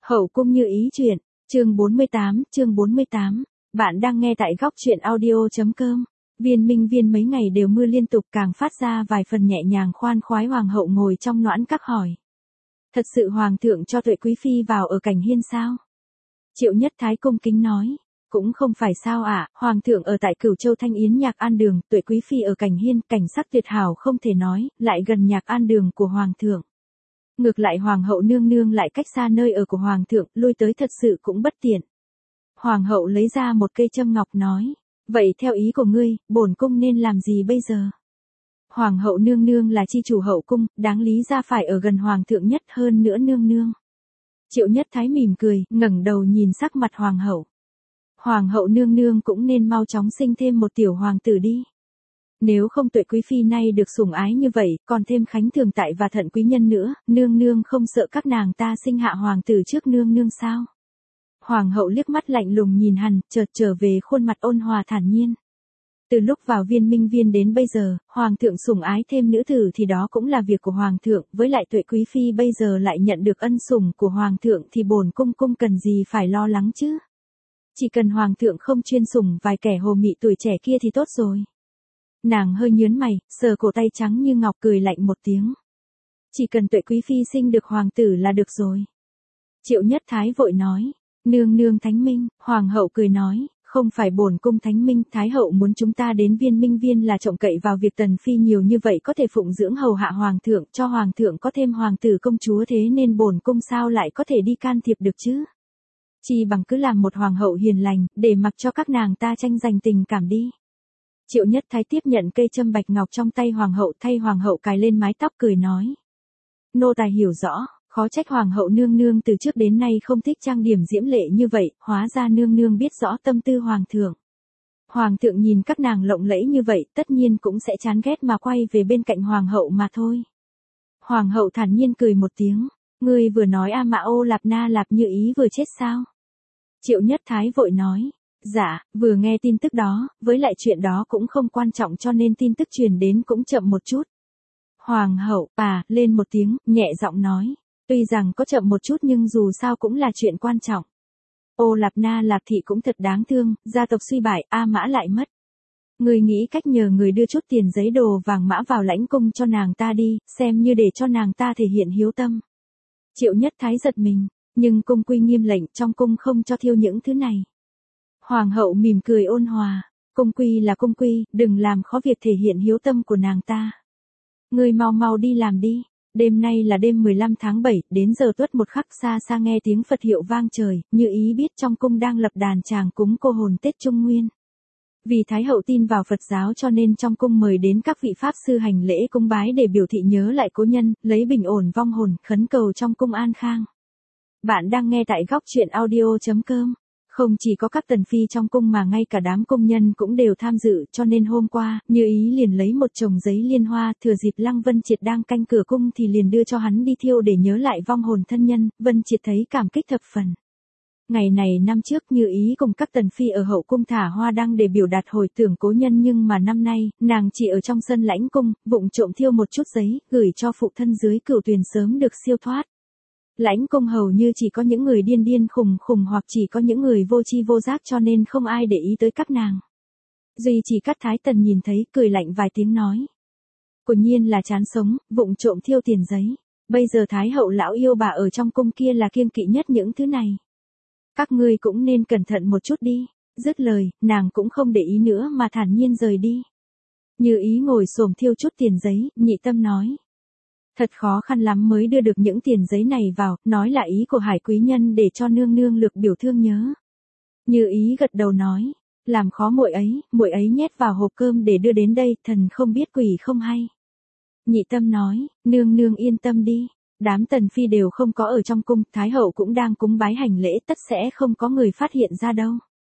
Hậu cung như ý chuyện, chương 48, bạn đang nghe tại góc truyện audio.com. Viên Minh Viên mấy ngày đều mưa liên tục càng phát ra vài phần nhẹ nhàng khoan khoái. Hoàng hậu ngồi trong noãn các hỏi. Thật sự hoàng thượng cho Tuệ Quý Phi vào ở Cảnh Hiên sao? Triệu Nhất Thái cung kính nói. Cũng không phải sao ạ, hoàng thượng ở tại Cửu Châu Thanh Yến Nhạc An Đường, Tuệ Quý Phi ở Cảnh Hiên, cảnh sắc tuyệt hảo không thể nói, lại gần Nhạc An Đường của hoàng thượng. Ngược lại hoàng hậu nương nương lại cách xa nơi ở của hoàng thượng, lui tới thật sự cũng bất tiện. Hoàng hậu lấy ra một cây châm ngọc nói, vậy theo ý của ngươi, bổn cung nên làm gì bây giờ? Hoàng hậu nương nương là chi chủ hậu cung, đáng lý ra phải ở gần hoàng thượng nhất hơn nữa nương nương. Triệu Nhất Thái mỉm cười, ngẩng đầu nhìn sắc mặt hoàng hậu. Hoàng hậu nương nương cũng nên mau chóng sinh thêm một tiểu hoàng tử đi. Nếu không Tuệ Quý Phi nay được sủng ái như vậy, còn thêm Khánh Thường Tại và Thận Quý Nhân nữa, nương nương không sợ các nàng ta sinh hạ hoàng tử trước nương nương sao? Hoàng hậu liếc mắt lạnh lùng nhìn hắn, chợt trở về khuôn mặt ôn hòa thản nhiên. Từ lúc vào Viên Minh Viên đến bây giờ, hoàng thượng sủng ái thêm nữ tử thì đó cũng là việc của hoàng thượng, với lại Tuệ Quý Phi bây giờ lại nhận được ân sủng của hoàng thượng thì bổn cung cần gì phải lo lắng chứ? Chỉ cần hoàng thượng không chuyên sủng vài kẻ hồ mị tuổi trẻ kia thì tốt rồi. Nàng hơi nhớn mày, sờ cổ tay trắng như ngọc cười lạnh một tiếng. Chỉ cần Tuệ Quý Phi sinh được hoàng tử là được rồi. Triệu Nhất Thái vội nói, nương nương thánh minh, hoàng hậu cười nói, không phải bổn cung thánh minh, thái hậu muốn chúng ta đến Viên Minh Viên là trông cậy vào việc Tần Phi nhiều như vậy có thể phụng dưỡng hầu hạ hoàng thượng, cho hoàng thượng có thêm hoàng tử công chúa, thế nên bổn cung sao lại có thể đi can thiệp được chứ? Chỉ bằng cứ làm một hoàng hậu hiền lành, để mặc cho các nàng ta tranh giành tình cảm đi. Triệu Nhất Thái tiếp nhận cây châm bạch ngọc trong tay hoàng hậu, thay hoàng hậu cài lên mái tóc cười nói. Nô tài hiểu rõ, khó trách hoàng hậu nương nương từ trước đến nay không thích trang điểm diễm lệ như vậy, hóa ra nương nương biết rõ tâm tư hoàng thượng. Hoàng thượng nhìn các nàng lộng lẫy như vậy, tất nhiên cũng sẽ chán ghét mà quay về bên cạnh hoàng hậu mà thôi. Hoàng hậu thản nhiên cười một tiếng, ngươi vừa nói A Mã Ô Lạp Na Lạp Như Ý vừa chết sao? Triệu Nhất Thái vội nói. Dạ, vừa nghe tin tức đó, với lại chuyện đó cũng không quan trọng cho nên tin tức truyền đến cũng chậm một chút. Hoàng hậu, lên một tiếng, nhẹ giọng nói. Tuy rằng có chậm một chút nhưng dù sao cũng là chuyện quan trọng. Ô Lạp Na Lạp Thị cũng thật đáng thương, gia tộc suy bại, A Mã lại mất. Người nghĩ cách nhờ người đưa chút tiền giấy đồ vàng mã vào lãnh cung cho nàng ta đi, xem như để cho nàng ta thể hiện hiếu tâm. Triệu Nhất Thái giật mình, nhưng cung quy nghiêm lệnh trong cung không cho thiêu những thứ này. Hoàng hậu mỉm cười ôn hòa, cung quy là cung quy, đừng làm khó việc thể hiện hiếu tâm của nàng ta. Ngươi mau mau đi làm đi, đêm nay là đêm 15 tháng 7, đến giờ tuất một khắc xa xa nghe tiếng Phật hiệu vang trời, Như Ý biết trong cung đang lập đàn tràng cúng cô hồn Tết Trung Nguyên. Vì Thái hậu tin vào Phật giáo cho nên trong cung mời đến các vị pháp sư hành lễ cúng bái để biểu thị nhớ lại cố nhân, lấy bình ổn vong hồn, khấn cầu trong cung an khang. Bạn đang nghe tại góc truyện audio.com. Không chỉ có các tần phi trong cung mà ngay cả đám công nhân cũng đều tham dự, cho nên hôm qua, Như Ý liền lấy một chồng giấy liên hoa, thừa dịp Lăng Vân Triệt đang canh cửa cung thì liền đưa cho hắn đi thiêu để nhớ lại vong hồn thân nhân. Vân Triệt thấy cảm kích thập phần. Ngày này năm trước Như Ý cùng các tần phi ở hậu cung thả hoa đăng để biểu đạt hồi tưởng cố nhân, nhưng mà năm nay, nàng chỉ ở trong sân lãnh cung, vụng trộm thiêu một chút giấy, gửi cho phụ thân dưới Cửu Tuyền sớm được siêu thoát. Lãnh cung hầu như chỉ có những người điên điên khùng khùng hoặc chỉ có những người vô tri vô giác cho nên không ai để ý tới các nàng. Duy chỉ các Thái Tần nhìn thấy cười lạnh vài tiếng nói. Quả nhiên là chán sống, vụng trộm thiêu tiền giấy. Bây giờ Thái hậu lão yêu bà ở trong cung kia là kiêng kỵ nhất những thứ này. Các ngươi cũng nên cẩn thận một chút đi. Dứt lời, nàng cũng không để ý nữa mà thản nhiên rời đi. Như Ý ngồi xổm thiêu chút tiền giấy, nhị tâm nói. Thật khó khăn lắm mới đưa được những tiền giấy này vào, nói là ý của Hải quý nhân để cho nương nương lược biểu thương nhớ. Như Ý gật đầu nói, làm khó muội ấy nhét vào hộp cơm để đưa đến đây, thần không biết quỷ không hay. Nhị tâm nói, nương nương yên tâm đi, đám tần phi đều không có ở trong cung, Thái hậu cũng đang cúng bái hành lễ, tất sẽ không có người phát hiện ra đâu.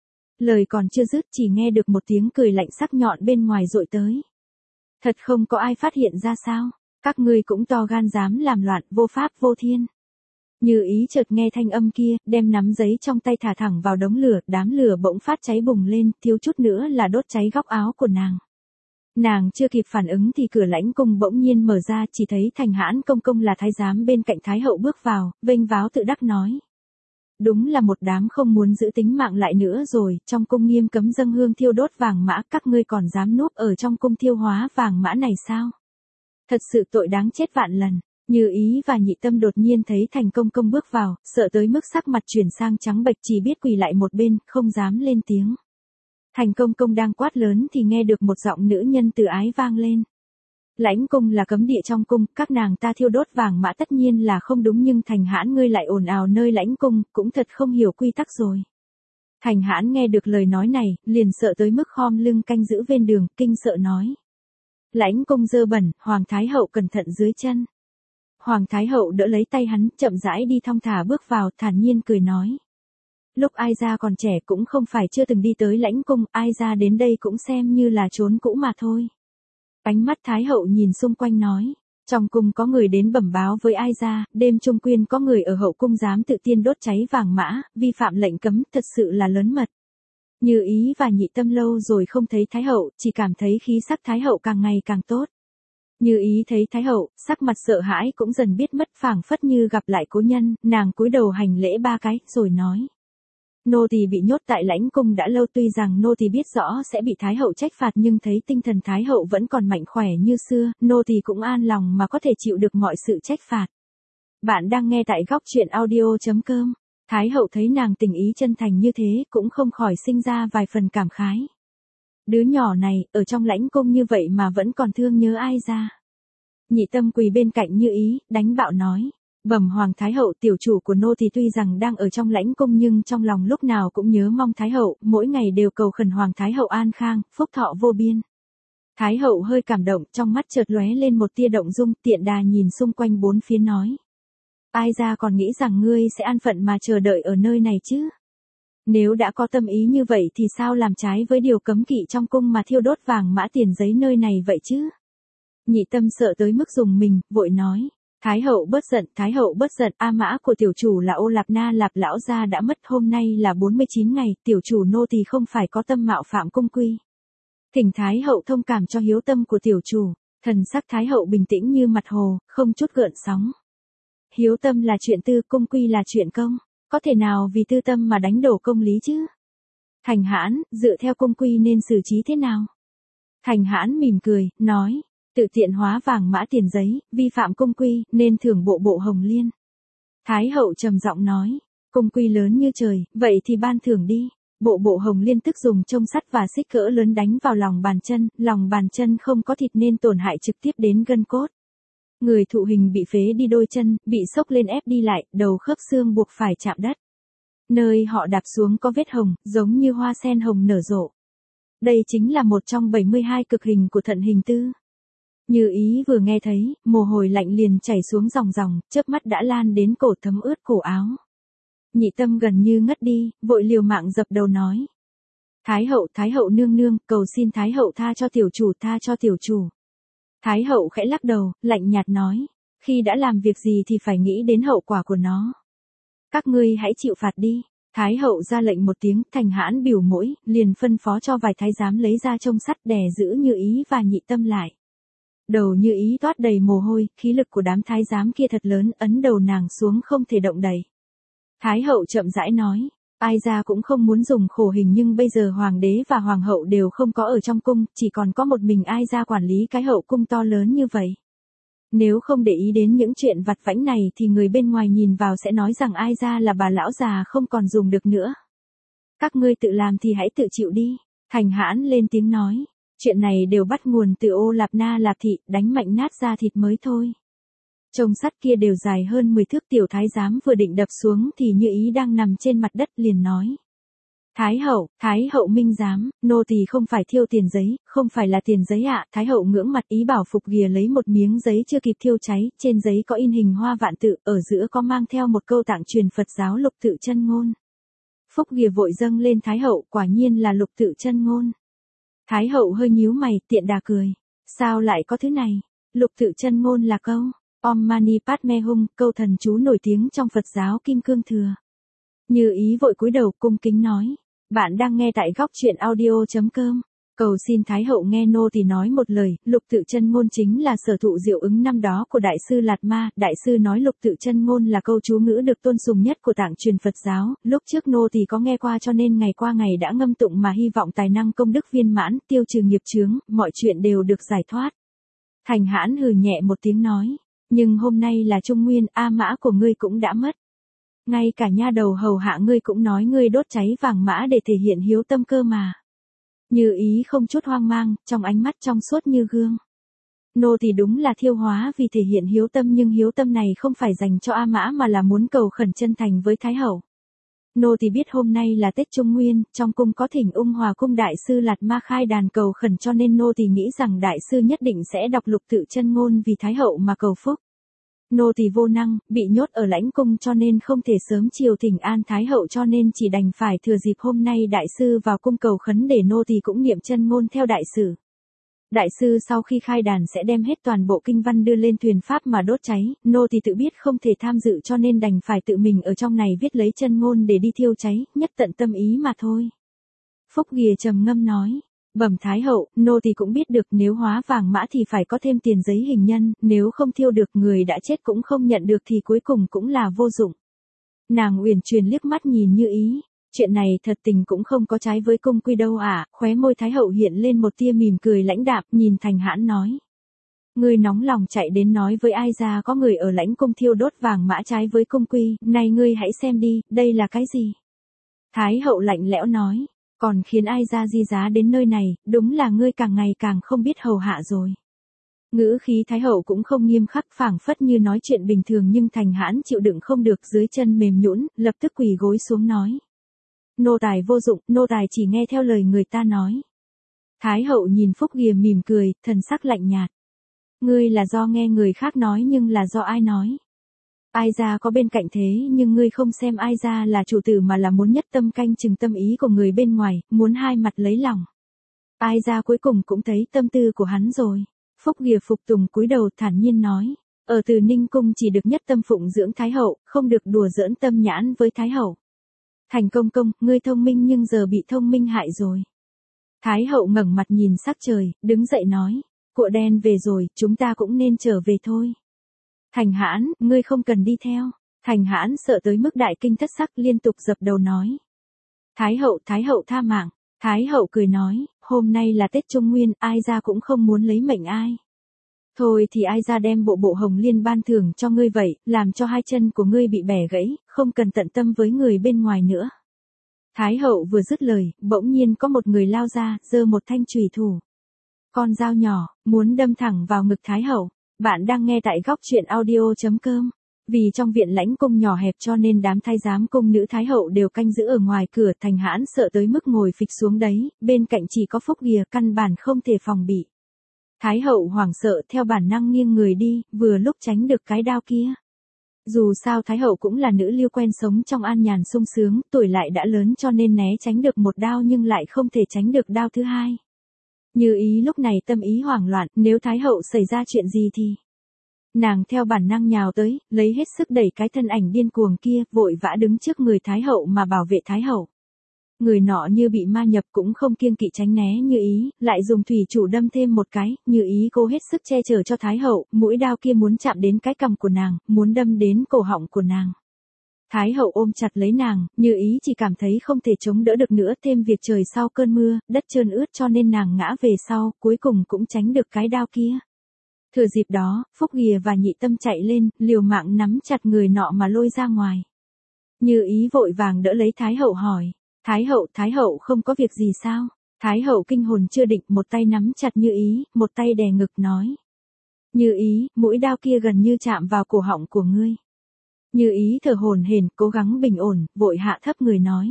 Lời còn chưa dứt chỉ nghe được một tiếng cười lạnh sắc nhọn bên ngoài dội tới. Thật không có ai phát hiện ra sao? Các ngươi cũng to gan dám làm loạn, vô pháp vô thiên. Như Ý chợt nghe thanh âm kia, đem nắm giấy trong tay thả thẳng vào đống lửa, đám lửa bỗng phát cháy bùng lên, thiếu chút nữa là đốt cháy góc áo của nàng. Nàng chưa kịp phản ứng thì cửa lãnh cung bỗng nhiên mở ra, chỉ thấy Thành Hãn công công là thái giám bên cạnh Thái hậu bước vào, vênh váo tự đắc nói. Đúng là một đám không muốn giữ tính mạng lại nữa rồi, trong cung nghiêm cấm dâng hương thiêu đốt vàng mã, các ngươi còn dám núp ở trong cung thiêu hóa vàng mã này sao? Thật sự tội đáng chết vạn lần. Như Ý và Nhị Tâm đột nhiên thấy Thành Công Công bước vào, sợ tới mức sắc mặt chuyển sang trắng bệch, chỉ biết quỳ lại một bên, không dám lên tiếng. Thành Công Công đang quát lớn thì nghe được một giọng nữ nhân từ ái vang lên. Lãnh cung là cấm địa trong cung, các nàng ta thiêu đốt vàng mã tất nhiên là không đúng, nhưng Thành Hãn ngươi lại ồn ào nơi lãnh cung, cũng thật không hiểu quy tắc rồi. Thành Hãn nghe được lời nói này, liền sợ tới mức khom lưng canh giữ bên đường, kinh sợ nói. Lãnh cung dơ bẩn, Hoàng Thái Hậu cẩn thận dưới chân. Hoàng Thái Hậu đỡ lấy tay hắn, chậm rãi đi thong thả bước vào, thản nhiên cười nói. Lúc ai ra còn trẻ cũng không phải chưa từng đi tới lãnh cung, ai ra đến đây cũng xem như là trốn cũ mà thôi. Ánh mắt Thái Hậu nhìn xung quanh nói. Trong cung có người đến bẩm báo với ai ra, đêm trung quyên có người ở hậu cung dám tự tiên đốt cháy vàng mã, vi phạm lệnh cấm, thật sự là lớn mật. Như Ý và Nhị Tâm lâu rồi không thấy Thái Hậu, chỉ cảm thấy khí sắc Thái Hậu càng ngày càng tốt. Như Ý thấy Thái Hậu, sắc mặt sợ hãi cũng dần biết mất, phảng phất như gặp lại cố nhân, nàng cúi đầu hành lễ 3 cái, rồi nói. Nô tỳ bị nhốt tại lãnh cung đã lâu, tuy rằng nô tỳ biết rõ sẽ bị Thái Hậu trách phạt, nhưng thấy tinh thần Thái Hậu vẫn còn mạnh khỏe như xưa, nô tỳ cũng an lòng mà có thể chịu được mọi sự trách phạt. Bạn đang nghe tại góc truyện audio.com. Thái Hậu thấy nàng tình ý chân thành như thế, cũng không khỏi sinh ra vài phần cảm khái. Đứa nhỏ này, ở trong lãnh cung như vậy mà vẫn còn thương nhớ ai ra. Nhị Tâm quỳ bên cạnh Như Ý, đánh bạo nói. Bẩm Hoàng Thái Hậu, tiểu chủ của nô tỳ tuy rằng đang ở trong lãnh cung nhưng trong lòng lúc nào cũng nhớ mong Thái Hậu, mỗi ngày đều cầu khẩn Hoàng Thái Hậu an khang, phúc thọ vô biên. Thái Hậu hơi cảm động, trong mắt chợt lóe lên một tia động dung, tiện đà nhìn xung quanh bốn phía nói. Ai ra còn nghĩ rằng ngươi sẽ an phận mà chờ đợi ở nơi này chứ? Nếu đã có tâm ý như vậy thì sao làm trái với điều cấm kỵ trong cung mà thiêu đốt vàng mã tiền giấy nơi này vậy chứ? Nhị Tâm sợ tới mức rùng mình, vội nói. Thái Hậu bớt giận, Thái Hậu bớt giận, A mã của tiểu chủ là Ô Lạp Na Lạp lão gia đã mất, hôm nay là 49 ngày, tiểu chủ nô tỳ không phải có tâm mạo phạm cung quy. Thỉnh Thái Hậu thông cảm cho hiếu tâm của tiểu chủ. Thần sắc Thái Hậu bình tĩnh như mặt hồ, không chút gợn sóng. Hiếu tâm là chuyện tư, cung quy là chuyện công, có thể nào vì tư tâm mà đánh đổ công lý chứ? Thành Hãn, dựa theo cung quy nên xử trí thế nào? Thành Hãn mỉm cười, nói. Tự tiện hóa vàng mã tiền giấy, vi phạm cung quy, nên thưởng bộ bộ hồng liên. Thái Hậu trầm giọng nói, cung quy lớn như trời, vậy thì ban thưởng đi. Bộ bộ hồng liên tức dùng chông sắt và xích cỡ lớn đánh vào lòng bàn chân không có thịt nên tổn hại trực tiếp đến gân cốt. Người thụ hình bị phế đi đôi chân, bị sốc lên ép đi lại, đầu khớp xương buộc phải chạm đất. Nơi họ đạp xuống có vết hồng, giống như hoa sen hồng nở rộ. Đây chính là một trong 72 cực hình của Thận Hình Tư. Như Ý vừa nghe thấy, mồ hôi lạnh liền chảy xuống ròng ròng, chớp mắt đã lan đến cổ, thấm ướt cổ áo. Nhị Tâm gần như ngất đi, vội liều mạng dập đầu nói. Thái Hậu nương nương, cầu xin Thái Hậu tha cho tiểu chủ, tha cho tiểu chủ. Thái Hậu khẽ lắc đầu, lạnh nhạt nói, khi đã làm việc gì thì phải nghĩ đến hậu quả của nó. Các ngươi hãy chịu phạt đi. Thái Hậu ra lệnh một tiếng, Thành Hãn biểu mũi, liền phân phó cho vài thái giám lấy ra chông sắt đè giữ Như Ý và Nhị Tâm lại. Đầu Như Ý toát đầy mồ hôi, khí lực của đám thái giám kia thật lớn, ấn đầu nàng xuống không thể động đậy. Thái Hậu chậm rãi nói, ai ra cũng không muốn dùng khổ hình, nhưng bây giờ Hoàng đế và Hoàng hậu đều không có ở trong cung, chỉ còn có một mình ai ra quản lý cái hậu cung to lớn như vậy. Nếu không để ý đến những chuyện vặt vãnh này thì người bên ngoài nhìn vào sẽ nói rằng ai ra là bà lão già không còn dùng được nữa. Các ngươi tự làm thì hãy tự chịu đi. Thành Hãn lên tiếng nói. Chuyện này đều bắt nguồn từ Ô Lạp Na Lạp thị, đánh mạnh nát ra thịt mới thôi. Chông sắt kia đều dài hơn 10 thước, tiểu thái giám vừa định đập xuống thì Như Ý đang nằm trên mặt đất liền nói. Thái hậu minh giám, nô tỳ không phải thiêu tiền giấy, không phải là tiền giấy ạ. Thái hậu ngưỡng mặt, ý bảo Phục Ghìa lấy một miếng giấy chưa kịp thiêu cháy, trên giấy có in hình hoa vạn tự, ở giữa có mang theo một câu tạng truyền Phật giáo Lục Tự Chân Ngôn. Phúc Ghìa vội dâng lên Thái hậu, quả nhiên là Lục Tự Chân Ngôn. Thái hậu hơi nhíu mày, tiện đà cười. Sao lại có thứ này? Lục Tự Chân Ngôn là câu Om Mani Padme Hum, câu thần chú nổi tiếng trong Phật giáo Kim Cương Thừa. Như Ý vội cúi đầu cung kính nói. Bạn đang nghe tại góc truyện audio.com. Cầu xin Thái hậu nghe nô tỳ nói một lời, Lục Tự Chân Ngôn chính là sở thụ diệu ứng năm đó của Đại sư Lạt Ma, Đại sư nói Lục Tự Chân Ngôn là câu chú ngữ được tôn sùng nhất của tạng truyền Phật giáo, lúc trước nô tỳ có nghe qua cho nên ngày qua ngày đã ngâm tụng mà hy vọng tài năng công đức viên mãn, tiêu trừ nghiệp chướng, mọi chuyện đều được giải thoát. Thành Hãn hừ nhẹ một tiếng nói, nhưng hôm nay là Trung Nguyên, A Mã của ngươi cũng đã mất. Ngay cả nha đầu hầu hạ ngươi cũng nói ngươi đốt cháy vàng mã để thể hiện hiếu tâm cơ mà. Như Ý không chút hoang mang, trong ánh mắt trong suốt như gương. Nô thì đúng là thiêu hóa vì thể hiện hiếu tâm, nhưng hiếu tâm này không phải dành cho A Mã mà là muốn cầu khẩn chân thành với Thái hậu. Nô thì biết hôm nay là Tết Trung Nguyên, trong cung có thỉnh Ung Hòa cung Đại sư Lạt Ma khai đàn cầu khẩn, cho nên nô thì nghĩ rằng Đại sư nhất định sẽ đọc Lục Tự Chân Ngôn vì Thái hậu mà cầu phúc. Nô tỳ vô năng, bị nhốt ở lãnh cung cho nên không thể sớm chiều thỉnh an Thái hậu, cho nên chỉ đành phải thừa dịp hôm nay Đại sư vào cung cầu khấn để nô tỳ cũng niệm chân ngôn theo đại sử. Đại sư sau khi khai đàn sẽ đem hết toàn bộ kinh văn đưa lên thuyền pháp mà đốt cháy, nô tỳ tự biết không thể tham dự cho nên đành phải tự mình ở trong này viết lấy chân ngôn để đi thiêu cháy, nhất tận tâm ý mà thôi. Phúc Ghìa trầm ngâm nói. Bẩm Thái hậu, nô tỳ cũng biết được nếu hóa vàng mã thì phải có thêm tiền giấy hình nhân, nếu không thiêu được người đã chết cũng không nhận được thì cuối cùng cũng là vô dụng. Nàng uyển chuyển liếc mắt nhìn Như Ý, chuyện này thật tình cũng không có trái với cung quy đâu ạ. Khóe môi Thái hậu hiện lên một tia mỉm cười lãnh đạm, nhìn Thành Hãn nói. Ngươi nóng lòng chạy đến nói với ai ra có người ở lãnh cung thiêu đốt vàng mã trái với cung quy, này ngươi hãy xem đi, đây là cái gì? Thái hậu lạnh lẽo nói. Còn khiến ai ra di giá đến nơi này, đúng là ngươi càng ngày càng không biết hầu hạ rồi. Ngữ khí Thái hậu cũng không nghiêm khắc, phảng phất như nói chuyện bình thường, nhưng Thành Hãn chịu đựng không được, dưới chân mềm nhũn, lập tức quỳ gối xuống nói. Nô tài vô dụng, nô tài chỉ nghe theo lời người ta nói. Thái hậu nhìn Phúc Ghìa mỉm cười, thần sắc lạnh nhạt. Ngươi là do nghe người khác nói, nhưng là do ai nói? Ai ra có bên cạnh thế, nhưng ngươi không xem ai ra là chủ tử mà là muốn nhất tâm canh chừng tâm ý của người bên ngoài, muốn hai mặt lấy lòng. Ai ra cuối cùng cũng thấy tâm tư của hắn rồi. Phúc Ghìa phục tùng cúi đầu thản nhiên nói, ở Từ Ninh cung chỉ được nhất tâm phụng dưỡng Thái hậu, không được đùa giỡn tâm nhãn với Thái hậu. Thành công công, ngươi thông minh nhưng giờ bị thông minh hại rồi. Thái hậu ngẩng mặt nhìn sắc trời, đứng dậy nói, Cuội đen về rồi, chúng ta cũng nên trở về thôi. Thành Hãn, ngươi không cần đi theo. Thành Hãn sợ tới mức đại kinh thất sắc, liên tục dập đầu nói. Thái hậu tha mạng. Thái hậu cười nói, hôm nay là Tết Trung Nguyên, ai ra cũng không muốn lấy mệnh ai. Thôi thì ai ra đem bộ hồng liên ban thưởng cho ngươi vậy, làm cho hai chân của ngươi bị bẻ gãy, không cần tận tâm với người bên ngoài nữa. Thái hậu vừa dứt lời, bỗng nhiên có một người lao ra, giơ một thanh chùy thủ. Con dao nhỏ, muốn đâm thẳng vào ngực Thái hậu. Bạn đang nghe tại góc truyện audio.com. Vì trong viện lãnh cung nhỏ hẹp cho nên đám thái giám cung nữ Thái hậu đều canh giữ ở ngoài cửa. Thành Hãn sợ tới mức ngồi phịch xuống đấy, bên cạnh chỉ có Phúc Ghìa, căn bản không thể phòng bị. Thái hậu hoảng sợ theo bản năng nghiêng người đi, vừa lúc tránh được cái đao kia. Dù sao Thái hậu cũng là nữ liêu quen sống trong an nhàn sung sướng, tuổi lại đã lớn cho nên né tránh được một đao nhưng lại không thể tránh được đao thứ hai. Như Ý lúc này tâm ý hoảng loạn, nếu Thái hậu xảy ra chuyện gì thì... Nàng theo bản năng nhào tới, lấy hết sức đẩy cái thân ảnh điên cuồng kia, vội vã đứng trước người Thái hậu mà bảo vệ Thái hậu. Người nọ như bị ma nhập cũng không kiêng kỵ tránh né Như Ý, lại dùng thủy chủ đâm thêm một cái, Như Ý cố hết sức che chở cho Thái hậu, mũi đao kia muốn chạm đến cái cằm của nàng, muốn đâm đến cổ họng của nàng. Thái hậu ôm chặt lấy nàng, Như Ý chỉ cảm thấy không thể chống đỡ được nữa, thêm việc trời sau cơn mưa, đất trơn ướt cho nên nàng ngã về sau, cuối cùng cũng tránh được cái đao kia. Thừa dịp đó, Phúc Ghìa và Nhị Tâm chạy lên, liều mạng nắm chặt người nọ mà lôi ra ngoài. Như Ý vội vàng đỡ lấy Thái hậu hỏi, Thái hậu không có việc gì sao? Thái hậu kinh hồn chưa định, một tay nắm chặt Như Ý, một tay đè ngực nói. Như Ý, mũi đao kia gần như chạm vào cổ họng của ngươi. Như Ý thở hổn hển, cố gắng bình ổn, vội hạ thấp người nói.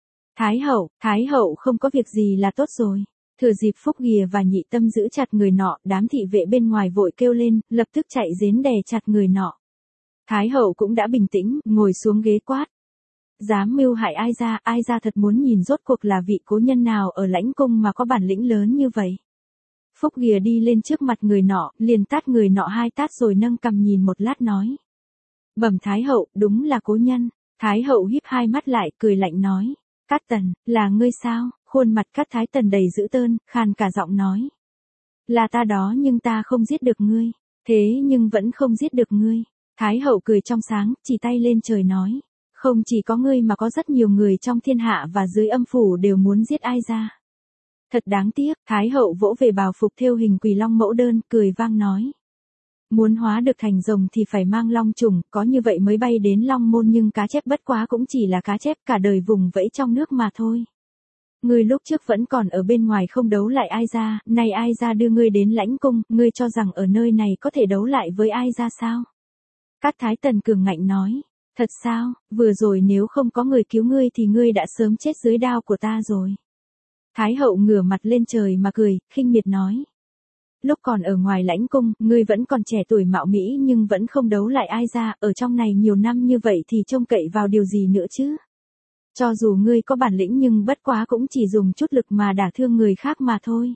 Thái hậu không có việc gì là tốt rồi. Thừa dịp Phúc Ghìa và Nhị Tâm giữ chặt người nọ, đám thị vệ bên ngoài vội kêu lên, lập tức chạy đến đè chặt người nọ. Thái hậu cũng đã bình tĩnh, ngồi xuống ghế quát. Dám mưu hại ai ra thật muốn nhìn rốt cuộc là vị cố nhân nào ở lãnh cung mà có bản lĩnh lớn như vậy. Phúc Ghìa đi lên trước mặt người nọ, liền tát người nọ 2 tát rồi nâng cằm nhìn một lát nói. Bẩm Thái hậu, đúng là cố nhân. Thái hậu híp 2 mắt lại, cười lạnh nói. Cát Tần, là ngươi sao? Khuôn mặt Cát Thái Tần đầy dữ tợn, khàn cả giọng nói. Là ta đó nhưng ta không giết được ngươi. Thế nhưng vẫn không giết được ngươi. Thái hậu cười trong sáng, chỉ tay lên trời nói. Không chỉ có ngươi mà có rất nhiều người trong thiên hạ và dưới âm phủ đều muốn giết Ai Gia. Thật đáng tiếc, Thái hậu vỗ về bào phục thêu hình Quỳ Long mẫu đơn, cười vang nói. Muốn hóa được thành rồng thì phải mang long trùng, có như vậy mới bay đến long môn, nhưng cá chép bất quá cũng chỉ là cá chép, cả đời vùng vẫy trong nước mà thôi. Ngươi lúc trước vẫn còn ở bên ngoài không đấu lại Ai Gia, nay Ai Gia đưa ngươi đến lãnh cung, ngươi cho rằng ở nơi này có thể đấu lại với Ai Gia sao? Cát Thái Tần cường ngạnh nói. Thật sao, vừa rồi nếu không có người cứu ngươi thì ngươi đã sớm chết dưới đao của ta rồi. Thái hậu ngửa mặt lên trời mà cười, khinh miệt nói. Lúc còn ở ngoài lãnh cung, ngươi vẫn còn trẻ tuổi mạo mỹ nhưng vẫn không đấu lại Ai Gia, ở trong này nhiều năm như vậy thì trông cậy vào điều gì nữa chứ? Cho dù ngươi có bản lĩnh nhưng bất quá cũng chỉ dùng chút lực mà đả thương người khác mà thôi.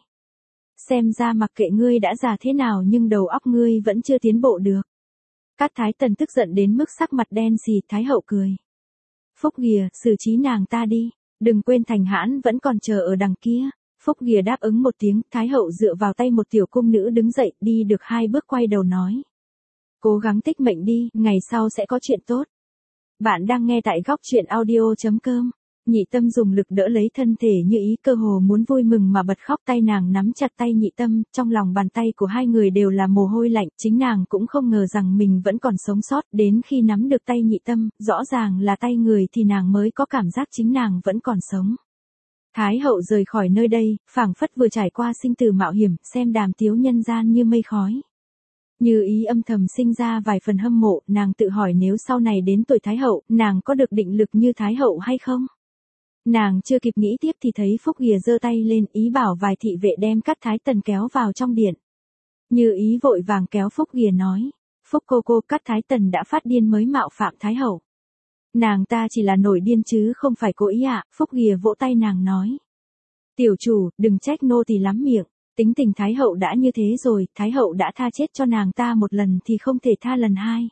Xem ra mặc kệ ngươi đã già thế nào nhưng đầu óc ngươi vẫn chưa tiến bộ được. Cát Thái Tần tức giận đến mức sắc mặt đen xì. Thái hậu cười. Phúc Ghìa, xử trí nàng ta đi. Đừng quên Thành Hãn vẫn còn chờ ở đằng kia. Phúc Ghìa đáp ứng một tiếng. Thái hậu dựa vào tay một tiểu cung nữ đứng dậy, đi được 2 bước quay đầu nói. Cố gắng tích mệnh đi, ngày sau sẽ có chuyện tốt. Bạn đang nghe tại góc truyện audio.com. Nhị Tâm dùng lực đỡ lấy thân thể Như Ý, cơ hồ muốn vui mừng mà bật khóc. Tay nàng nắm chặt tay Nhị Tâm, trong lòng bàn tay của hai người đều là mồ hôi lạnh. Chính nàng cũng không ngờ rằng mình vẫn còn sống sót. Đến khi nắm được tay Nhị Tâm, rõ ràng là tay người thì nàng mới có cảm giác chính nàng vẫn còn sống. Thái hậu rời khỏi nơi đây, phảng phất vừa trải qua sinh tử mạo hiểm, xem Đàm Tiếu nhân gian như mây khói. Như Ý âm thầm sinh ra vài phần hâm mộ, nàng tự hỏi nếu sau này đến tuổi Thái hậu, nàng có được định lực như Thái hậu hay không? Nàng chưa kịp nghĩ tiếp thì thấy Phúc Ghìa giơ tay lên, ý bảo vài thị vệ đem Cát Thái Tần kéo vào trong điện. Như Ý vội vàng kéo Phúc Ghìa nói. Phúc cô, Cát Thái Tần đã phát điên mới mạo phạm Thái hậu. Nàng ta chỉ là nổi điên chứ không phải cố ý ạ. Phúc Ghìa vỗ tay nàng nói. Tiểu chủ, đừng trách nô tỳ lắm miệng. Tính tình Thái hậu đã như thế rồi, Thái hậu đã tha chết cho nàng ta một lần thì không thể tha lần hai.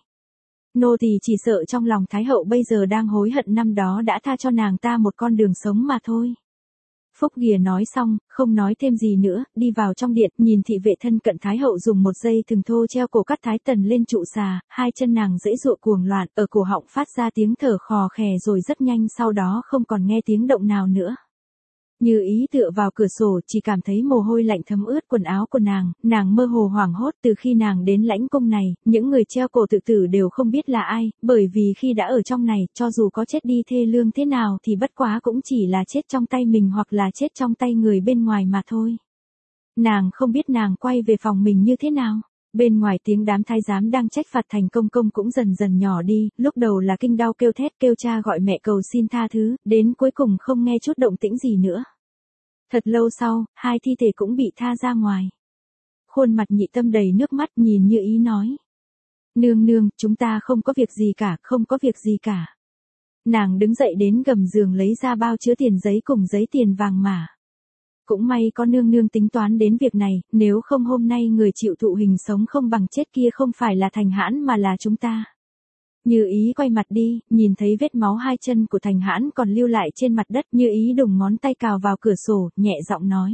Nô tỳ chỉ sợ trong lòng Thái hậu bây giờ đang hối hận năm đó đã tha cho nàng ta một con đường sống mà thôi. Phúc Ghìa nói xong, không nói thêm gì nữa, đi vào trong điện, nhìn thị vệ thân cận Thái hậu dùng một dây thừng thô treo cổ Cát Thái Tần lên trụ xà, hai chân nàng giãy giụa cuồng loạn, ở cổ họng phát ra tiếng thở khò khè rồi rất nhanh sau đó không còn nghe tiếng động nào nữa. Như Ý tựa vào cửa sổ, chỉ cảm thấy mồ hôi lạnh thấm ướt quần áo của nàng mơ hồ hoảng hốt. Từ khi nàng đến lãnh cung này, những người treo cổ tự tử đều không biết là ai, bởi vì khi đã ở trong này, cho dù có chết đi thê lương thế nào thì bất quá cũng chỉ là chết trong tay mình hoặc là chết trong tay người bên ngoài mà thôi. Nàng không biết nàng quay về phòng mình như thế nào. Bên ngoài tiếng đám thái giám đang trách phạt Thành công công cũng dần dần nhỏ đi, lúc đầu là kinh đau kêu thét kêu cha gọi mẹ cầu xin tha thứ, đến cuối cùng không nghe chút động tĩnh gì nữa. Thật lâu sau, hai thi thể cũng bị tha ra ngoài. Khuôn mặt Nhị Tâm đầy nước mắt nhìn Như Ý nói. Nương nương, chúng ta không có việc gì cả, không có việc gì cả. Nàng đứng dậy đến gầm giường lấy ra bao chứa tiền giấy cùng giấy tiền vàng mà. Cũng may có nương nương tính toán đến việc này, nếu không hôm nay người chịu thụ hình sống không bằng chết kia không phải là Thành Hãn mà là chúng ta. Như Ý quay mặt đi, nhìn thấy vết máu hai chân của Thành Hãn còn lưu lại trên mặt đất. Như Ý đùng ngón tay cào vào cửa sổ, nhẹ giọng nói.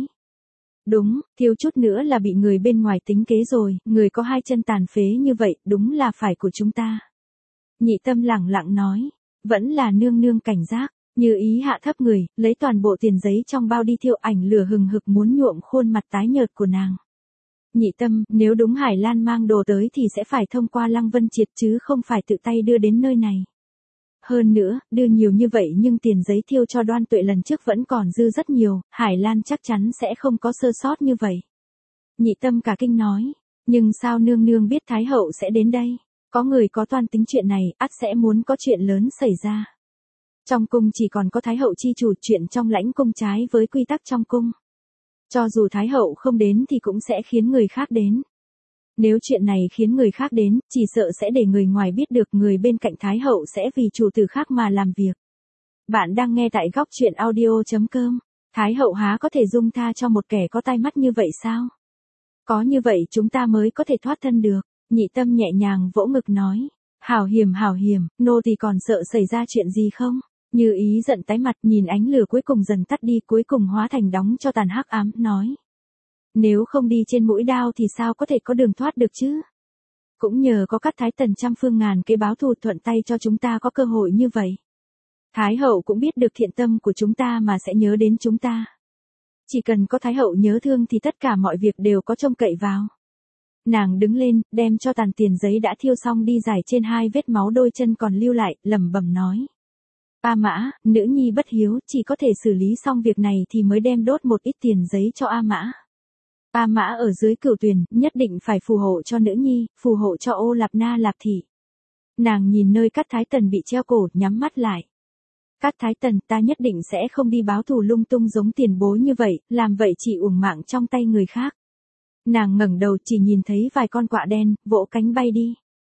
Đúng, thiếu chút nữa là bị người bên ngoài tính kế rồi, người có hai chân tàn phế như vậy, đúng là phải của chúng ta. Nhị Tâm lẳng lặng nói, vẫn là nương nương cảnh giác. Như Ý hạ thấp người, lấy toàn bộ tiền giấy trong bao đi thiêu, ảnh lửa hừng hực muốn nhuộm khuôn mặt tái nhợt của nàng. Nhị Tâm, nếu đúng Hải Lan mang đồ tới thì sẽ phải thông qua Lăng Vân Triệt chứ không phải tự tay đưa đến nơi này. Hơn nữa, đưa nhiều như vậy nhưng tiền giấy thiêu cho Đoan Tuệ lần trước vẫn còn dư rất nhiều, Hải Lan chắc chắn sẽ không có sơ sót như vậy. Nhị Tâm cả kinh nói, nhưng sao nương nương biết Thái hậu sẽ đến đây? Có người có toan tính chuyện này, ắt sẽ muốn có chuyện lớn xảy ra. Trong cung chỉ còn có Thái hậu chi chủ, chuyện trong lãnh cung trái với quy tắc trong cung. Cho dù Thái hậu không đến thì cũng sẽ khiến người khác đến. Nếu chuyện này khiến người khác đến, chỉ sợ sẽ để người ngoài biết được, người bên cạnh Thái hậu sẽ vì chủ tử khác mà làm việc. Bạn đang nghe tại góc truyện audio.com. Thái hậu há có thể dung tha cho một kẻ có tai mắt như vậy sao? Có như vậy chúng ta mới có thể thoát thân được. Nhị Tâm nhẹ nhàng vỗ ngực nói. Hảo hiểm, nô tỳ còn sợ xảy ra chuyện gì không? Như ý giận tái mặt, nhìn ánh lửa cuối cùng dần tắt đi, cuối cùng hóa thành đóng cho tàn hắc ám, nói. Nếu không đi trên mũi đao thì sao có thể có đường thoát được chứ? Cũng nhờ có các thái tần trăm phương ngàn kế báo thù, thuận tay cho chúng ta có cơ hội như vậy. Thái hậu cũng biết được thiện tâm của chúng ta mà sẽ nhớ đến chúng ta. Chỉ cần có thái hậu nhớ thương thì tất cả mọi việc đều có trông cậy vào. Nàng đứng lên, đem cho tàn tiền giấy đã thiêu xong đi rải trên 2 vết máu đôi chân còn lưu lại, lẩm bẩm nói. A Mã, nữ nhi bất hiếu, chỉ có thể xử lý xong việc này thì mới đem đốt một ít tiền giấy cho A Mã. A Mã ở dưới Cửu Tuyền, nhất định phải phù hộ cho nữ nhi, phù hộ cho Ô Lạp Na Lạp Thị. Nàng nhìn nơi các thái tần bị treo cổ, nhắm mắt lại. Các thái tần, ta nhất định sẽ không đi báo thù lung tung giống tiền bối như vậy, làm vậy chỉ uổng mạng trong tay người khác. Nàng ngẩng đầu chỉ nhìn thấy vài con quạ đen, vỗ cánh bay đi.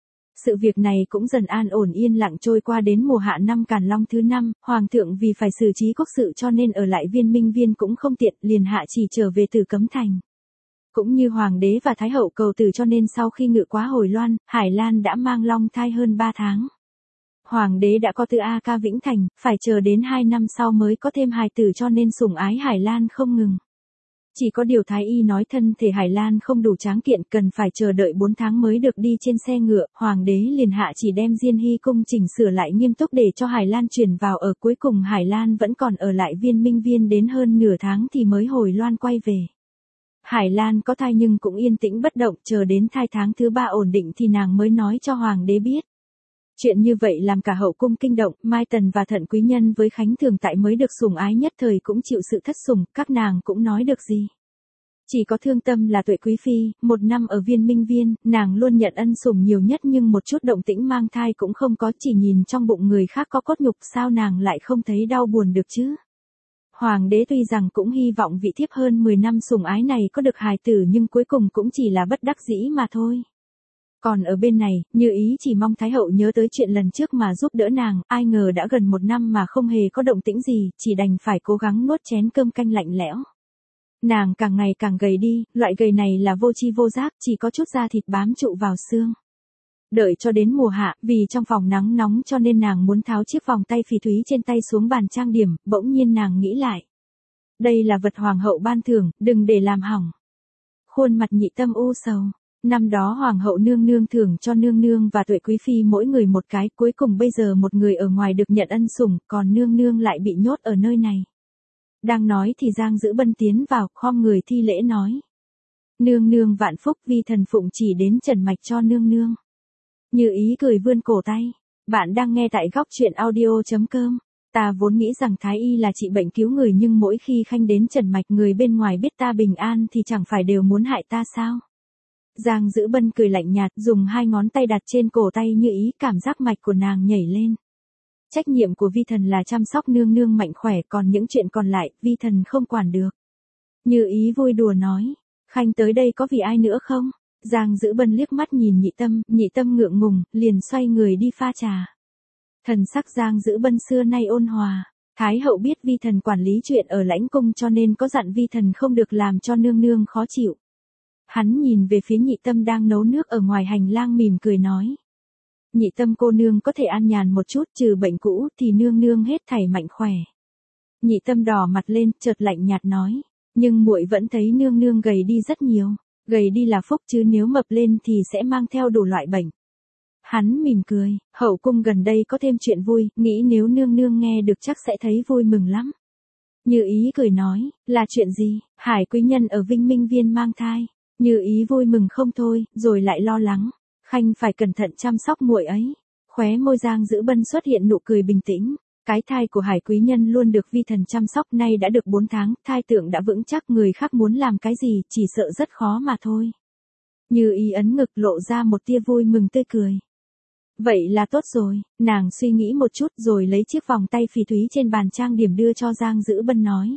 Sự việc này cũng dần an ổn yên lặng trôi qua đến mùa hạ năm Càn Long thứ 5, Hoàng thượng vì phải xử trí quốc sự cho nên ở lại Viên Minh Viên cũng không tiện, liền hạ chỉ trở về Tử Cấm Thành. Cũng như Hoàng đế và Thái hậu cầu từ cho nên sau khi ngự quá Hồi Loan, Hải Lan đã mang long thai hơn 3 tháng. Hoàng đế đã có tư A Ca Vĩnh Thành, phải chờ đến 2 năm sau mới có thêm hài tử cho nên sủng ái Hải Lan không ngừng. Chỉ có điều Thái y nói thân thể Hải Lan không đủ tráng kiện, cần phải chờ đợi 4 tháng mới được đi trên xe ngựa, Hoàng đế liền hạ chỉ đem Diên Hy cung chỉnh sửa lại nghiêm túc để cho Hải Lan chuyển vào ở, cuối cùng Hải Lan vẫn còn ở lại Viên Minh Viên đến hơn nửa tháng thì mới Hồi Loan quay về. Hải Lan có thai nhưng cũng yên tĩnh bất động, chờ đến thai tháng thứ 3 ổn định thì nàng mới nói cho Hoàng đế biết. Chuyện như vậy làm cả hậu cung kinh động, Mai Tần và Thận Quý Nhân với Khánh Thường Tại mới được sủng ái nhất thời cũng chịu sự thất sủng, các nàng cũng nói được gì. Chỉ có Thương Tâm là Tuệ Quý Phi, 1 năm ở Viên Minh Viên, nàng luôn nhận ân sủng nhiều nhất nhưng một chút động tĩnh mang thai cũng không có, chỉ nhìn trong bụng người khác có cốt nhục sao nàng lại không thấy đau buồn được chứ. Hoàng đế tuy rằng cũng hy vọng vị thiếp hơn 10 năm sủng ái này có được hài tử nhưng cuối cùng cũng chỉ là bất đắc dĩ mà thôi. Còn ở bên này, Như Ý chỉ mong Thái hậu nhớ tới chuyện lần trước mà giúp đỡ nàng, ai ngờ đã gần 1 năm mà không hề có động tĩnh gì, chỉ đành phải cố gắng nuốt chén cơm canh lạnh lẽo. Nàng càng ngày càng gầy đi, loại gầy này là vô tri vô giác, chỉ có chút da thịt bám trụ vào xương. Đợi cho đến mùa hạ, vì trong phòng nắng nóng cho nên nàng muốn tháo chiếc vòng tay phỉ thúy trên tay xuống bàn trang điểm, bỗng nhiên nàng nghĩ lại. Đây là vật hoàng hậu ban thưởng, đừng để làm hỏng. Khuôn mặt Nhị Tâm u sầu. Năm đó hoàng hậu nương nương thưởng cho nương nương và Tuệ Quý Phi mỗi người một cái, cuối cùng bây giờ một người ở ngoài được nhận ân sủng, còn nương nương lại bị nhốt ở nơi này. Đang nói thì Giang Dữ Bân tiến vào, khom người thi lễ nói. Nương nương vạn phúc, vi thần phụng chỉ đến trần mạch cho nương nương. Như Ý cười vươn cổ tay. Bạn đang nghe tại góc truyện audio.com. Ta vốn nghĩ rằng Thái y là trị bệnh cứu người nhưng mỗi khi khanh đến trần mạch người bên ngoài biết ta bình an thì chẳng phải đều muốn hại ta sao? Giang Dữ Bân cười lạnh nhạt, dùng 2 ngón tay đặt trên cổ tay Như Ý, cảm giác mạch của nàng nhảy lên. Trách nhiệm của vi thần là chăm sóc nương nương mạnh khỏe, còn những chuyện còn lại, vi thần không quản được. Như Ý vui đùa nói, khanh tới đây có vì ai nữa không? Giang Dữ Bân liếc mắt nhìn Nhị Tâm ngượng ngùng, liền xoay người đi pha trà. Thần sắc Giang Dữ Bân xưa nay ôn hòa, Thái hậu biết vi thần quản lý chuyện ở lãnh cung cho nên có dặn vi thần không được làm cho nương nương khó chịu. Hắn nhìn về phía Nhị Tâm đang nấu nước ở ngoài hành lang mỉm cười nói. Nhị Tâm cô nương có thể an nhàn một chút, trừ bệnh cũ thì nương nương hết thảy mạnh khỏe. Nhị Tâm đỏ mặt lên, chợt lạnh nhạt nói, nhưng muội vẫn thấy nương nương gầy đi rất nhiều, gầy đi là phúc chứ nếu mập lên thì sẽ mang theo đủ loại bệnh. Hắn mỉm cười, hậu cung gần đây có thêm chuyện vui, nghĩ nếu nương nương nghe được chắc sẽ thấy vui mừng lắm. Như Ý cười nói, là chuyện gì? Hải quý nhân ở Vinh Minh Viên mang thai. Như Ý vui mừng không thôi, rồi lại lo lắng. Khanh phải cẩn thận chăm sóc muội ấy. Khóe môi Giang Dữ Bân xuất hiện nụ cười bình tĩnh. Cái thai của Hải quý nhân luôn được vi thần chăm sóc, nay đã được 4 tháng, thai tượng đã vững chắc, người khác muốn làm cái gì chỉ sợ rất khó mà thôi. Như Ý ấn ngực lộ ra một tia vui mừng tươi cười. Vậy là tốt rồi, nàng suy nghĩ một chút rồi lấy chiếc vòng tay phỉ thúy trên bàn trang điểm đưa cho Giang Dữ Bân nói.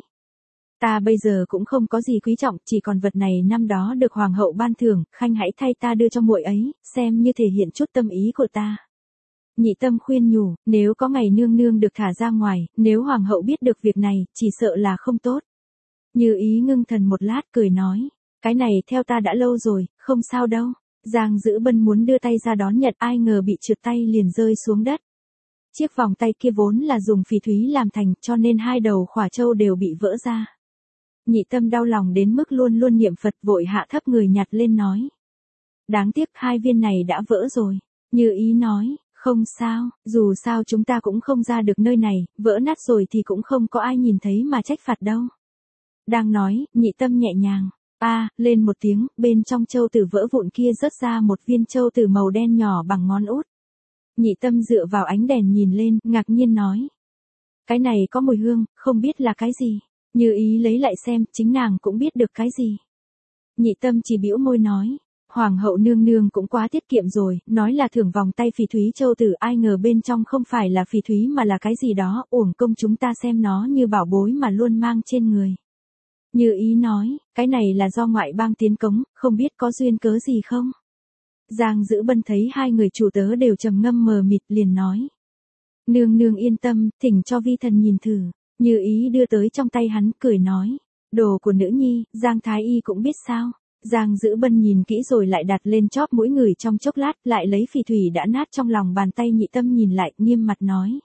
Ta bây giờ cũng không có gì quý trọng, chỉ còn vật này năm đó được hoàng hậu ban thưởng, khanh hãy thay ta đưa cho muội ấy, xem như thể hiện chút tâm ý của ta. Nhị Tâm khuyên nhủ, nếu có ngày nương nương được thả ra ngoài, nếu hoàng hậu biết được việc này, chỉ sợ là không tốt. Như Ý ngưng thần một lát cười nói, cái này theo ta đã lâu rồi, không sao đâu. Giang Dữ Bân muốn đưa tay ra đón nhận, ai ngờ bị trượt tay liền rơi xuống đất. Chiếc vòng tay kia vốn là dùng phỉ thúy làm thành, cho nên hai đầu khỏa châu đều bị vỡ ra. Nhị Tâm đau lòng đến mức luôn luôn niệm Phật, vội hạ thấp người nhặt lên nói. Đáng tiếc hai viên này đã vỡ rồi. Như Ý nói, không sao, dù sao chúng ta cũng không ra được nơi này, vỡ nát rồi thì cũng không có ai nhìn thấy mà trách phạt đâu. Đang nói, Nhị Tâm nhẹ nhàng, lên một tiếng, bên trong châu tử vỡ vụn kia rớt ra một viên châu tử màu đen nhỏ bằng ngón út. Nhị Tâm dựa vào ánh đèn nhìn lên, ngạc nhiên nói. Cái này có mùi hương, không biết là cái gì. Như Ý lấy lại xem, chính nàng cũng biết được cái gì. Nhị Tâm chỉ bĩu môi nói. Hoàng hậu nương nương cũng quá tiết kiệm rồi, nói là thưởng vòng tay phỉ thúy châu tử, ai ngờ bên trong không phải là phỉ thúy mà là cái gì đó, uổng công chúng ta xem nó như bảo bối mà luôn mang trên người. Như Ý nói, cái này là do ngoại bang tiến cống, không biết có duyên cớ gì không? Giang Dữ Bân thấy hai người chủ tớ đều trầm ngâm mờ mịt liền nói. Nương nương yên tâm, thỉnh cho vi thần nhìn thử. Như Ý đưa tới trong tay hắn, cười nói. Đồ của nữ nhi, Giang Thái Y cũng biết sao. Giang Dữ Bân nhìn kỹ rồi lại đặt lên chóp mũi người trong chốc lát, lại lấy phỉ thủy đã nát trong lòng bàn tay Nhị Tâm nhìn lại, nghiêm mặt nói.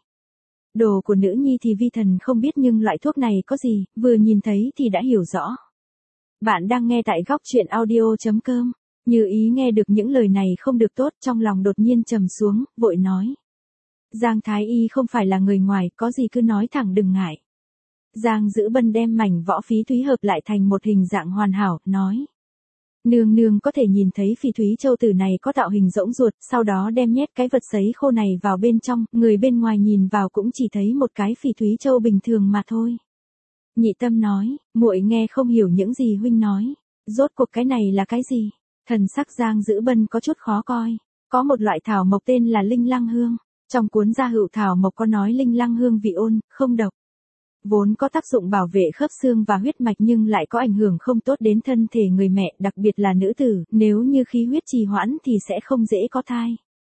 Đồ của nữ nhi thì vi thần không biết, nhưng loại thuốc này có gì, vừa nhìn thấy thì đã hiểu rõ. Bạn đang nghe tại góc truyện audio.com. Như Ý nghe được những lời này không được tốt, trong lòng đột nhiên trầm xuống, vội nói. Giang Thái Y không phải là người ngoài, có gì cứ nói thẳng đừng ngại. Giang Dữ Bân đem mảnh võ phí thúy hợp lại thành một hình dạng hoàn hảo, nói. Nương nương có thể nhìn thấy phỉ thúy châu tử này có tạo hình rỗng ruột, sau đó đem nhét cái vật sấy khô này vào bên trong, người bên ngoài nhìn vào cũng chỉ thấy một cái phỉ thúy châu bình thường mà thôi. Nhị Tâm nói, muội nghe không hiểu những gì huynh nói, rốt cuộc cái này là cái gì? Thần sắc Giang Dữ Bân có chút khó coi, có một loại thảo mộc tên là linh lăng hương, trong cuốn gia hữu thảo mộc có nói linh lăng hương vị ôn, không độc. Vốn có tác dụng bảo vệ khớp xương và huyết mạch nhưng lại có ảnh hưởng không tốt đến thân thể người mẹ, đặc biệt là nữ tử, nếu như khí huyết trì hoãn thì sẽ không dễ có thai.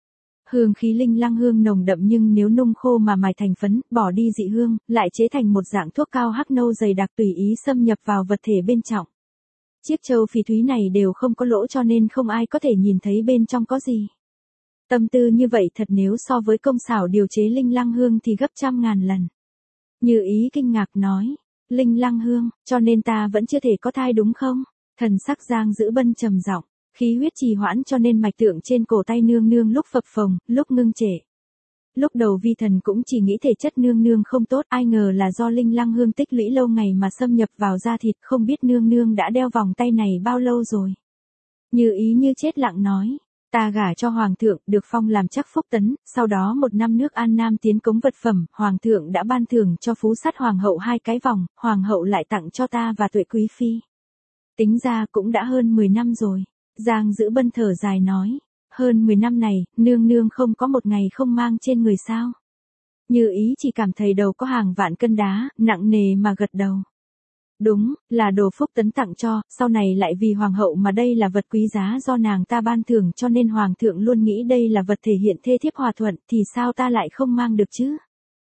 Hương khí linh lăng hương nồng đậm nhưng nếu nung khô mà mài thành phấn, bỏ đi dị hương, lại chế thành một dạng thuốc cao hắc nâu dày đặc tùy ý xâm nhập vào vật thể bên trong. Chiếc châu phỉ thúy này đều không có lỗ cho nên không ai có thể nhìn thấy bên trong có gì. Tâm tư như vậy thật nếu so với công xảo điều chế linh lăng hương thì gấp trăm ngàn lần. Như Ý kinh ngạc nói, linh lăng hương, cho nên ta vẫn chưa thể có thai đúng không? Thần sắc Giang Dữ Bân trầm giọng, khí huyết trì hoãn cho nên mạch tượng trên cổ tay nương nương lúc phập phồng, lúc ngưng trệ. Lúc đầu vi thần cũng chỉ nghĩ thể chất nương nương không tốt, ai ngờ là do linh lăng hương tích lũy lâu ngày mà xâm nhập vào da thịt, không biết nương nương đã đeo vòng tay này bao lâu rồi. Như Ý như chết lặng nói. Ta gả cho hoàng thượng, được phong làm chắc phúc tấn, sau đó một năm nước An Nam tiến cống vật phẩm, hoàng thượng đã ban thưởng cho phú sát hoàng hậu 2 cái vòng, hoàng hậu lại tặng cho ta và Tuệ quý phi. Tính ra cũng đã hơn 10 năm rồi. Giang Dữ Bân thở dài nói, hơn 10 năm này, nương nương không có một ngày không mang trên người sao. Như Ý chỉ cảm thấy đầu có hàng vạn cân đá, nặng nề mà gật đầu. Đúng, là đồ phúc tấn tặng cho, sau này lại vì hoàng hậu mà đây là vật quý giá do nàng ta ban thưởng cho nên hoàng thượng luôn nghĩ đây là vật thể hiện thê thiếp hòa thuận, thì sao ta lại không mang được chứ?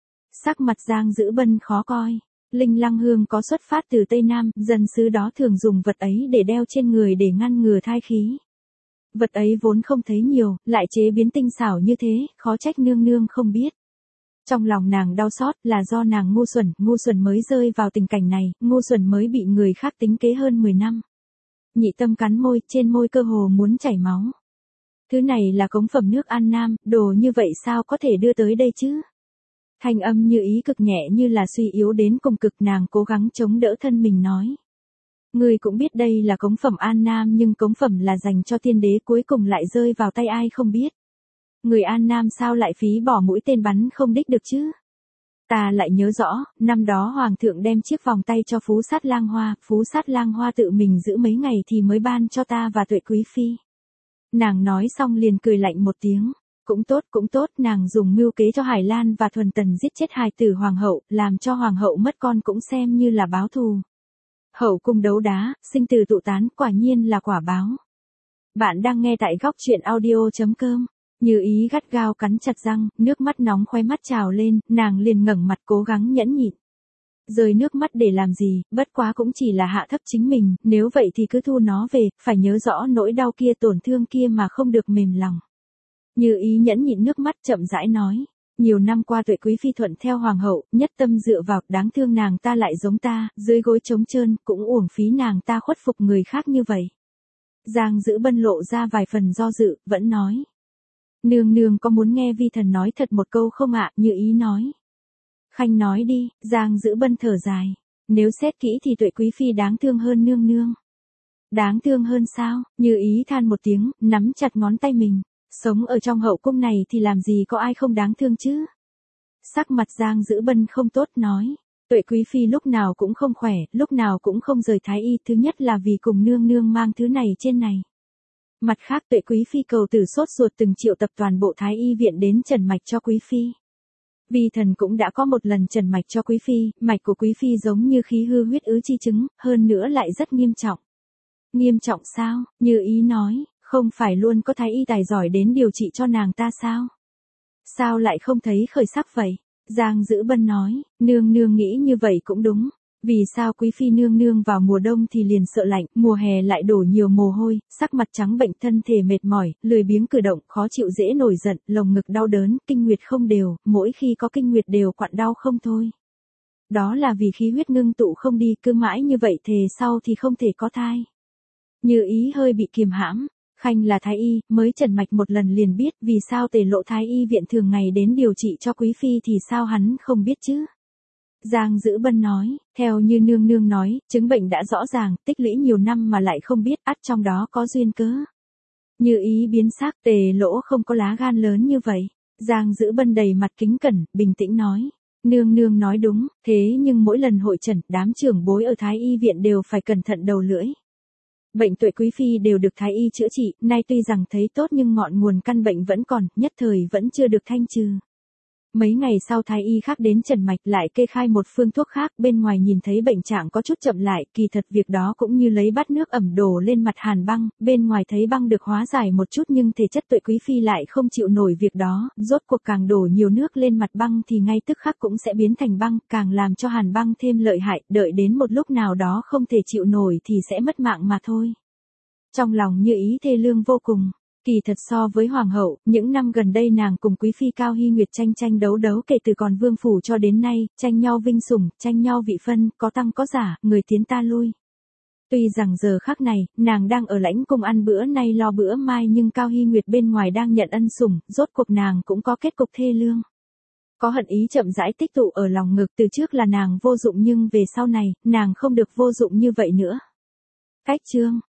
Sắc mặt Giang Dữ Bân khó coi, linh lăng hương có xuất phát từ Tây Nam, dân xứ đó thường dùng vật ấy để đeo trên người để ngăn ngừa thai khí. Vật ấy vốn không thấy nhiều, lại chế biến tinh xảo như thế, khó trách nương nương không biết. Trong lòng nàng đau xót là do nàng ngu xuẩn mới rơi vào tình cảnh này, ngu xuẩn mới bị người khác tính kế hơn 10 năm. Nhị Tâm cắn môi, trên môi cơ hồ muốn chảy máu. Thứ này là cống phẩm nước An Nam, đồ như vậy sao có thể đưa tới đây chứ? Thanh âm Như Ý cực nhẹ như là suy yếu đến cùng cực, nàng cố gắng chống đỡ thân mình nói. Người cũng biết đây là cống phẩm An Nam nhưng cống phẩm là dành cho tiên đế cuối cùng lại rơi vào tay ai không biết. Người An Nam sao lại phí bỏ mũi tên bắn không đích được chứ? Ta lại nhớ rõ, năm đó hoàng thượng đem chiếc vòng tay cho phú sát lang hoa tự mình giữ mấy ngày thì mới ban cho ta và Tuệ quý phi. Nàng nói xong liền cười lạnh một tiếng, cũng tốt, nàng dùng mưu kế cho Hải Lan và Thuần Tần giết chết hài tử hoàng hậu, làm cho hoàng hậu mất con cũng xem như là báo thù. Hậu cung đấu đá, sinh tử tụ tán, quả nhiên là quả báo. Bạn đang nghe tại góc truyện audio.com. Như Ý gắt gao cắn chặt răng, nước mắt nóng khóe mắt trào lên, nàng liền ngẩng mặt cố gắng nhẫn nhịn. Rơi nước mắt để làm gì, bất quá cũng chỉ là hạ thấp chính mình, nếu vậy thì cứ thu nó về, phải nhớ rõ nỗi đau kia tổn thương kia mà không được mềm lòng. Như Ý nhẫn nhịn nước mắt chậm rãi nói, Nhiều năm qua Tuệ Quý Phi thuận theo hoàng hậu, nhất tâm dựa vào, đáng thương nàng ta lại giống ta, dưới gối trống trơn, cũng uổng phí nàng ta khuất phục người khác như vậy. Giang Dữ Bân lộ ra vài phần do dự, vẫn nói. Nương nương có muốn nghe vi thần nói thật một câu không ạ, Như Ý nói. Khanh nói đi, Giang Dữ Bân thở dài. Nếu xét kỹ thì Tuệ Quý Phi đáng thương hơn nương nương. Đáng thương hơn sao? Như Ý than một tiếng, nắm chặt ngón tay mình. Sống ở trong hậu cung này thì làm gì có ai không đáng thương chứ? Sắc mặt Giang Dữ Bân không tốt nói. Tuệ Quý Phi lúc nào cũng không khỏe, lúc nào cũng không rời thái y, thứ nhất là vì cùng nương nương mang thứ này trên này. Mặt khác Tuệ Quý Phi cầu tử sốt ruột từng triệu tập toàn bộ thái y viện đến trần mạch cho Quý Phi. Vi thần cũng đã có một lần trần mạch cho Quý Phi, mạch của Quý Phi giống như khí hư huyết ứ chi chứng, hơn nữa lại rất nghiêm trọng. Nghiêm trọng sao? Như Ý nói, không phải luôn có thái y tài giỏi đến điều trị cho nàng ta sao? Sao lại không thấy khởi sắc vậy? Giang Dữ Bân nói, nương nương nghĩ như vậy cũng đúng. Vì sao Quý Phi nương nương vào mùa đông thì liền sợ lạnh, mùa hè lại đổ nhiều mồ hôi, sắc mặt trắng bệnh, thân thể mệt mỏi, lười biếng cử động, khó chịu, dễ nổi giận, lồng ngực đau đớn, kinh nguyệt không đều, mỗi khi có kinh nguyệt đều quặn đau không thôi. Đó là vì khí huyết ngưng tụ không đi, cứ mãi như vậy thề sau thì không thể có thai. Như Ý hơi bị kiềm hãm. Khanh là thái y, mới trần mạch một lần liền biết vì sao Tề Lộ thái y viện thường ngày đến điều trị cho Quý Phi thì sao hắn không biết chứ. Giang Dữ Bân nói, theo như nương nương nói, chứng bệnh đã rõ ràng, tích lũy nhiều năm mà lại không biết, ắt trong đó có duyên cớ. Như Ý biến sắc, Tề Lỗ không có lá gan lớn như vậy. Giang Dữ Bân đầy mặt kính cẩn, bình tĩnh nói. Nương nương nói đúng, thế nhưng mỗi lần hội trần, đám trưởng bối ở thái y viện đều phải cẩn thận đầu lưỡi. Bệnh Tuệ Quý Phi đều được thái y chữa trị, nay tuy rằng thấy tốt nhưng ngọn nguồn căn bệnh vẫn còn, nhất thời vẫn chưa được thanh trừ. Mấy ngày sau thái y khác đến trần mạch lại kê khai một phương thuốc khác, bên ngoài nhìn thấy bệnh trạng có chút chậm lại, kỳ thật việc đó cũng như lấy bát nước ẩm đổ lên mặt hàn băng, bên ngoài thấy băng được hóa giải một chút nhưng thể chất Tuệ Quý Phi lại không chịu nổi việc đó, rốt cuộc càng đổ nhiều nước lên mặt băng thì ngay tức khắc cũng sẽ biến thành băng, càng làm cho hàn băng thêm lợi hại, đợi đến một lúc nào đó không thể chịu nổi thì sẽ mất mạng mà thôi. Trong lòng Như Ý thê lương vô cùng. Kỳ thật so với hoàng hậu, những năm gần đây nàng cùng Quý Phi Cao Hy Nguyệt tranh đấu kể từ còn vương phủ cho đến nay, tranh nhau vinh sủng, tranh nhau vị phân, có tăng có giả, người tiến ta lui. Tuy rằng giờ khắc này, nàng đang ở lãnh cung ăn bữa nay lo bữa mai nhưng Cao Hy Nguyệt bên ngoài đang nhận ân sủng, rốt cuộc nàng cũng có kết cục thê lương. Có hận ý chậm rãi tích tụ ở lòng ngực, từ trước là nàng vô dụng nhưng về sau này, nàng không được vô dụng như vậy nữa. Cách chương